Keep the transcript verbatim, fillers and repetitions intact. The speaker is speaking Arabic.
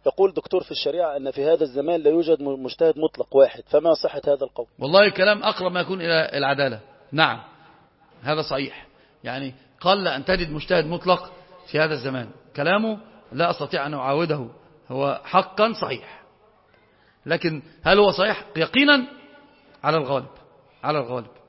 يقول دكتور في الشريعة أن في هذا الزمان لا يوجد مجتهد مطلق واحد، فما صحة هذا القول؟ والله كلام أقرب ما يكون إلى العدالة. نعم هذا صحيح، يعني قل أن تجد مجتهد مطلق في هذا الزمان. كلامه لا أستطيع أن أعاوده، هو حقا صحيح، لكن هل هو صحيح يقينا؟ على الغالب، على الغالب